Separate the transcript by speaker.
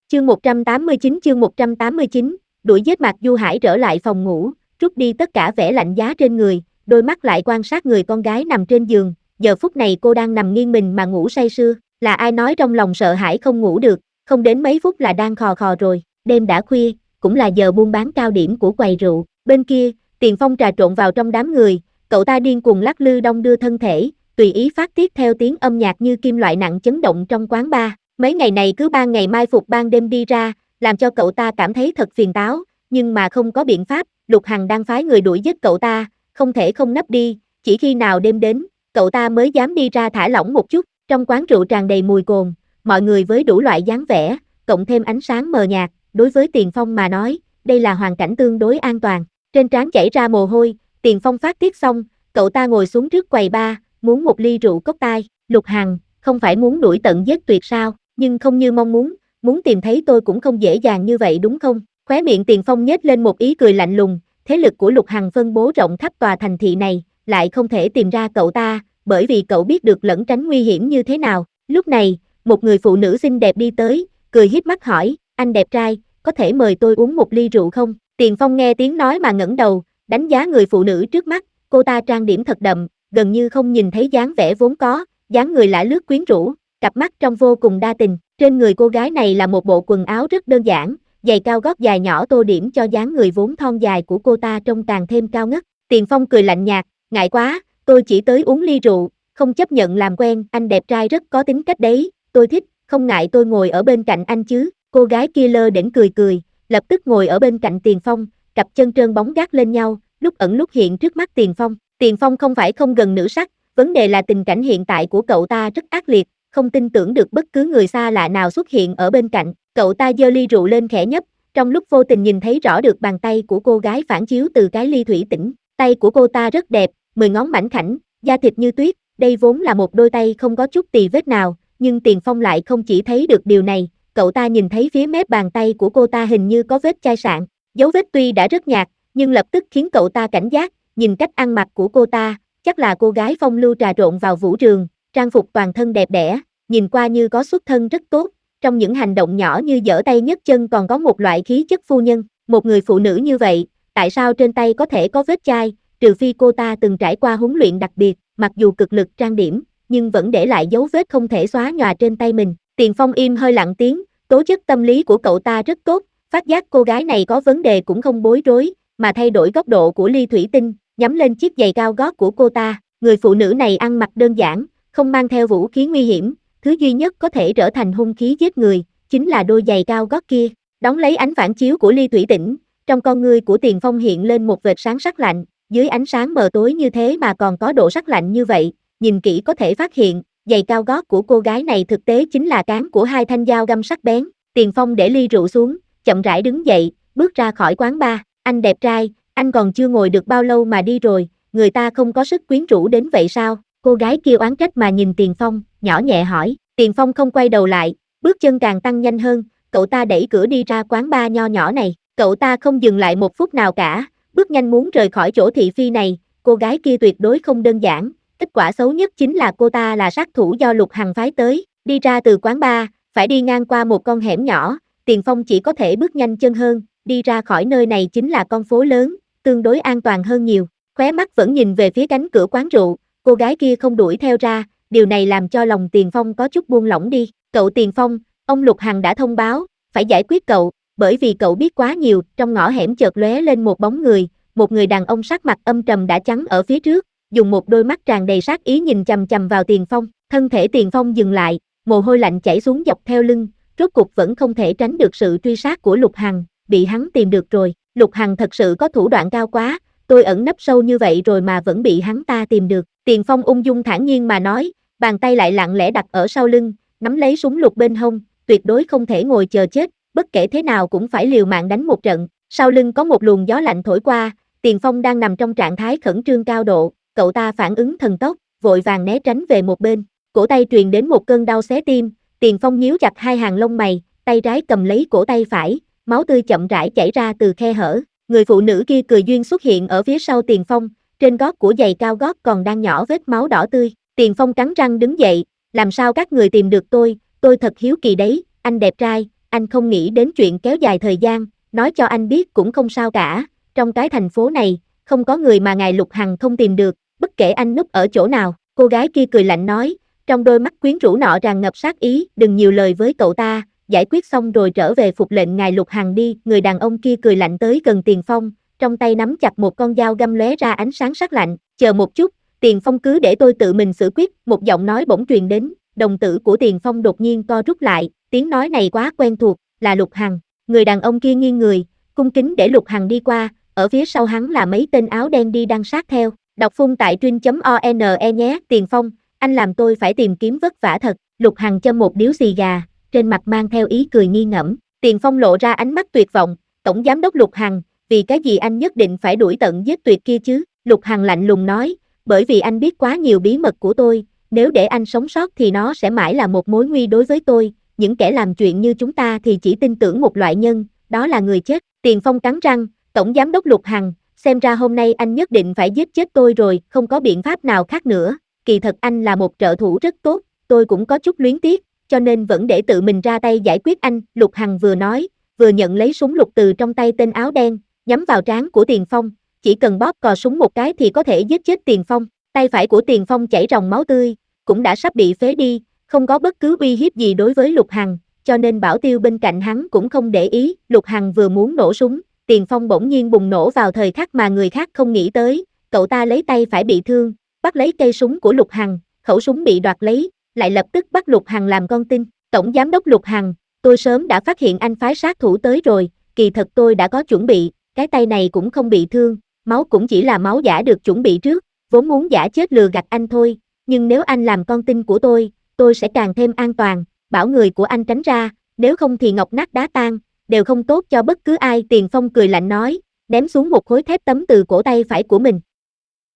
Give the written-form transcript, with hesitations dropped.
Speaker 1: Chương 189, đuổi giết Mạc Du Hải trở lại phòng ngủ, trút đi tất cả vẻ lạnh giá trên người, đôi mắt lại quan sát người con gái nằm trên giường, giờ phút này cô đang nằm nghiêng mình mà ngủ say sưa, là ai nói trong lòng sợ hãi không ngủ được, không đến mấy phút là đang khò khò rồi, đêm đã khuya, cũng là giờ buôn bán cao điểm của quầy rượu, bên kia, Tiền Phong trà trộn vào trong đám người, cậu ta điên cuồng lắc lư đong đưa thân thể, tùy ý phát tiết theo tiếng âm nhạc như kim loại nặng chấn động trong quán bar. Mấy ngày này cứ ban ngày mai phục ban đêm đi ra, làm cho cậu ta cảm thấy thật phiền táo, nhưng mà không có biện pháp, Lục Hằng đang phái người đuổi giết cậu ta, không thể không nấp đi, chỉ khi nào đêm đến, cậu ta mới dám đi ra thả lỏng một chút, trong quán rượu tràn đầy mùi cồn, mọi người với đủ loại dáng vẻ, cộng thêm ánh sáng mờ nhạt, đối với Tiền Phong mà nói, đây là hoàn cảnh tương đối an toàn, trên trán chảy ra mồ hôi, Tiền Phong phát tiết xong, cậu ta ngồi xuống trước quầy bar, muốn một ly rượu cốc tai, Lục Hằng, không phải muốn đuổi tận giết tuyệt sao, nhưng không như mong muốn tìm thấy tôi cũng không dễ dàng như vậy đúng không? Khóe miệng Tiền Phong nhếch lên một ý cười lạnh lùng, thế lực của Lục Hằng phân bố rộng khắp tòa thành thị này, lại không thể tìm ra cậu ta, bởi vì cậu biết được lẩn tránh nguy hiểm như thế nào. Lúc này, một người phụ nữ xinh đẹp đi tới, cười híp mắt hỏi, anh đẹp trai, có thể mời tôi uống một ly rượu không? Tiền Phong nghe tiếng nói mà ngẩng đầu, đánh giá người phụ nữ trước mắt, cô ta trang điểm thật đậm, gần như không nhìn thấy dáng vẻ vốn có, dáng người lả lướt quyến rũ, cặp mắt trong vô cùng đa tình, trên người cô gái này là một bộ quần áo rất đơn giản, giày cao gót dài nhỏ tô điểm cho dáng người vốn thon dài của cô ta trông càng thêm cao ngất. Tiền Phong cười lạnh nhạt, ngại quá, tôi chỉ tới uống ly rượu, không chấp nhận làm quen, anh đẹp trai rất có tính cách đấy, tôi thích, không ngại tôi ngồi ở bên cạnh anh chứ, cô gái kia lơ đễnh cười, lập tức ngồi ở bên cạnh Tiền Phong, cặp chân trơn bóng gác lên nhau, lúc ẩn lúc hiện trước mắt Tiền Phong. Tiền Phong không phải không gần nữ sắc, vấn đề là tình cảnh hiện tại của cậu ta rất ác liệt, không tin tưởng được bất cứ người xa lạ nào xuất hiện ở bên cạnh, cậu ta giơ ly rượu lên khẽ nhấp, trong lúc vô tình nhìn thấy rõ được bàn tay của cô gái phản chiếu từ cái ly thủy tinh, tay của cô ta rất đẹp, 10 ngón mảnh khảnh, da thịt như tuyết, đây vốn là một đôi tay không có chút tì vết nào, nhưng Tiền Phong lại không chỉ thấy được điều này, cậu ta nhìn thấy phía mép bàn tay của cô ta hình như có vết chai sạn, dấu vết tuy đã rất nhạt, nhưng lập tức khiến cậu ta cảnh giác, nhìn cách ăn mặc của cô ta, chắc là cô gái phong lưu trà trộn vào vũ trường, trang phục toàn thân đẹp đẽ, nhìn qua như có xuất thân rất tốt, trong những hành động nhỏ như giở tay nhấc chân còn có một loại khí chất phu nhân, một người phụ nữ như vậy, tại sao trên tay có thể có vết chai, trừ phi cô ta từng trải qua huấn luyện đặc biệt, mặc dù cực lực trang điểm, nhưng vẫn để lại dấu vết không thể xóa nhòa trên tay mình. Tiền Phong im hơi lặng tiếng, tố chất tâm lý của cậu ta rất tốt, phát giác cô gái này có vấn đề cũng không bối rối, mà thay đổi góc độ của ly thủy tinh, nhắm lên chiếc giày cao gót của cô ta. Người phụ nữ này ăn mặc đơn giản, không mang theo vũ khí nguy hiểm, thứ duy nhất có thể trở thành hung khí giết người, chính là đôi giày cao gót kia. Đón lấy ánh phản chiếu của ly thủy tinh, trong con ngươi của Tiền Phong hiện lên một vệt sáng sắc lạnh, dưới ánh sáng mờ tối như thế mà còn có độ sắc lạnh như vậy, nhìn kỹ có thể phát hiện, giày cao gót của cô gái này thực tế chính là cán của hai thanh dao găm sắc bén. Tiền Phong để ly rượu xuống, chậm rãi đứng dậy, bước ra khỏi quán bar, anh đẹp trai, anh còn chưa ngồi được bao lâu mà đi rồi, người ta không có sức quyến rũ đến vậy sao? Cô gái kia oán trách mà nhìn Tiền Phong, nhỏ nhẹ hỏi, Tiền Phong không quay đầu lại, bước chân càng tăng nhanh hơn, cậu ta đẩy cửa đi ra quán bar nho nhỏ này, cậu ta không dừng lại một phút nào cả, bước nhanh muốn rời khỏi chỗ thị phi này, cô gái kia tuyệt đối không đơn giản, kết quả xấu nhất chính là cô ta là sát thủ do Lục Hằng phái tới, đi ra từ quán bar, phải đi ngang qua một con hẻm nhỏ, Tiền Phong chỉ có thể bước nhanh chân hơn, đi ra khỏi nơi này chính là con phố lớn, tương đối an toàn hơn nhiều, khóe mắt vẫn nhìn về phía cánh cửa quán rượu, cô gái kia không đuổi theo ra, điều này làm cho lòng Tiền Phong có chút buông lỏng đi, cậu Tiền Phong, ông Lục Hằng đã thông báo, phải giải quyết cậu, bởi vì cậu biết quá nhiều, trong ngõ hẻm chợt lóe lên một bóng người, một người đàn ông sắc mặt âm trầm đã chắn ở phía trước, dùng một đôi mắt tràn đầy sát ý nhìn chằm chằm vào Tiền Phong, thân thể Tiền Phong dừng lại, mồ hôi lạnh chảy xuống dọc theo lưng, rốt cục vẫn không thể tránh được sự truy sát của Lục Hằng, bị hắn tìm được rồi, Lục Hằng thật sự có thủ đoạn cao quá, tôi ẩn nấp sâu như vậy rồi mà vẫn bị hắn ta tìm được, Tiền Phong ung dung thản nhiên mà nói, bàn tay lại lặng lẽ đặt ở sau lưng, nắm lấy súng lục bên hông, tuyệt đối không thể ngồi chờ chết, bất kể thế nào cũng phải liều mạng đánh một trận, sau lưng có một luồng gió lạnh thổi qua, Tiền Phong đang nằm trong trạng thái khẩn trương cao độ, cậu ta phản ứng thần tốc, vội vàng né tránh về một bên, cổ tay truyền đến một cơn đau xé tim, Tiền Phong nhíu chặt hai hàng lông mày, tay trái cầm lấy cổ tay phải, máu tươi chậm rãi chảy ra từ khe hở, người phụ nữ kia cười duyên xuất hiện ở phía sau Tiền Phong, trên gót của giày cao gót còn đang nhỏ vết máu đỏ tươi, Tiền Phong cắn răng đứng dậy, làm sao các người tìm được tôi thật hiếu kỳ đấy, anh đẹp trai, anh không nghĩ đến chuyện kéo dài thời gian, nói cho anh biết cũng không sao cả, trong cái thành phố này, không có người mà ngài Lục Hằng không tìm được, bất kể anh núp ở chỗ nào, cô gái kia cười lạnh nói, trong đôi mắt quyến rũ nọ tràn ngập sát ý, đừng nhiều lời với cậu ta, giải quyết xong rồi trở về phục lệnh ngài Lục Hằng đi, người đàn ông kia cười lạnh tới gần Tiền Phong, trong tay nắm chặt một con dao găm lóe ra ánh sáng sắc lạnh, chờ một chút, Tiền Phong cứ để tôi tự mình xử quyết, một giọng nói bỗng truyền đến, đồng tử của Tiền Phong đột nhiên co rút lại, tiếng nói này quá quen thuộc, là Lục Hằng, người đàn ông kia nghiêng người, cung kính để Lục Hằng đi qua, ở phía sau hắn là mấy tên áo đen đi đằng sát theo, đọc phun tại truyện.one nhé, Tiền Phong, anh làm tôi phải tìm kiếm vất vả thật, Lục Hằng châm một điếu xì gà, trên mặt mang theo ý cười nghi ngẫm, Tiền Phong lộ ra ánh mắt tuyệt vọng, tổng giám đốc Lục Hằng, vì cái gì anh nhất định phải đuổi tận giết tuyệt kia chứ, Lục Hằng lạnh lùng nói, bởi vì anh biết quá nhiều bí mật của tôi, nếu để anh sống sót thì nó sẽ mãi là một mối nguy đối với tôi, những kẻ làm chuyện như chúng ta thì chỉ tin tưởng một loại nhân, đó là người chết, Tiền Phong cắn răng, tổng giám đốc Lục Hằng, xem ra hôm nay anh nhất định phải giết chết tôi rồi, không có biện pháp nào khác nữa, kỳ thật anh là một trợ thủ rất tốt, tôi cũng có chút luyến tiếc, cho nên vẫn để tự mình ra tay giải quyết anh, Lục Hằng vừa nói, vừa nhận lấy súng lục từ trong tay tên áo đen, nhắm vào trán của Tiền Phong, chỉ cần bóp cò súng một cái thì có thể giết chết Tiền Phong, tay phải của Tiền Phong chảy ròng máu tươi, cũng đã sắp bị phế đi, không có bất cứ uy hiếp gì đối với Lục Hằng, cho nên Bảo Tiêu bên cạnh hắn cũng không để ý, Lục Hằng vừa muốn nổ súng, Tiền Phong bỗng nhiên bùng nổ vào thời khắc mà người khác không nghĩ tới, cậu ta lấy tay phải bị thương, bắt lấy cây súng của Lục Hằng, khẩu súng bị đoạt lấy, lại lập tức bắt Lục Hằng làm con tin, tổng giám đốc Lục Hằng, tôi sớm đã phát hiện anh phái sát thủ tới rồi, kỳ thật tôi đã có chuẩn bị, cái tay này cũng không bị thương, máu cũng chỉ là máu giả được chuẩn bị trước, vốn muốn giả chết lừa gạt anh thôi, nhưng nếu anh làm con tin của tôi sẽ càng thêm an toàn, bảo người của anh tránh ra, nếu không thì ngọc nát đá tan, đều không tốt cho bất cứ ai. Tiền Phong cười lạnh nói, ném xuống một khối thép tấm từ cổ tay phải của mình,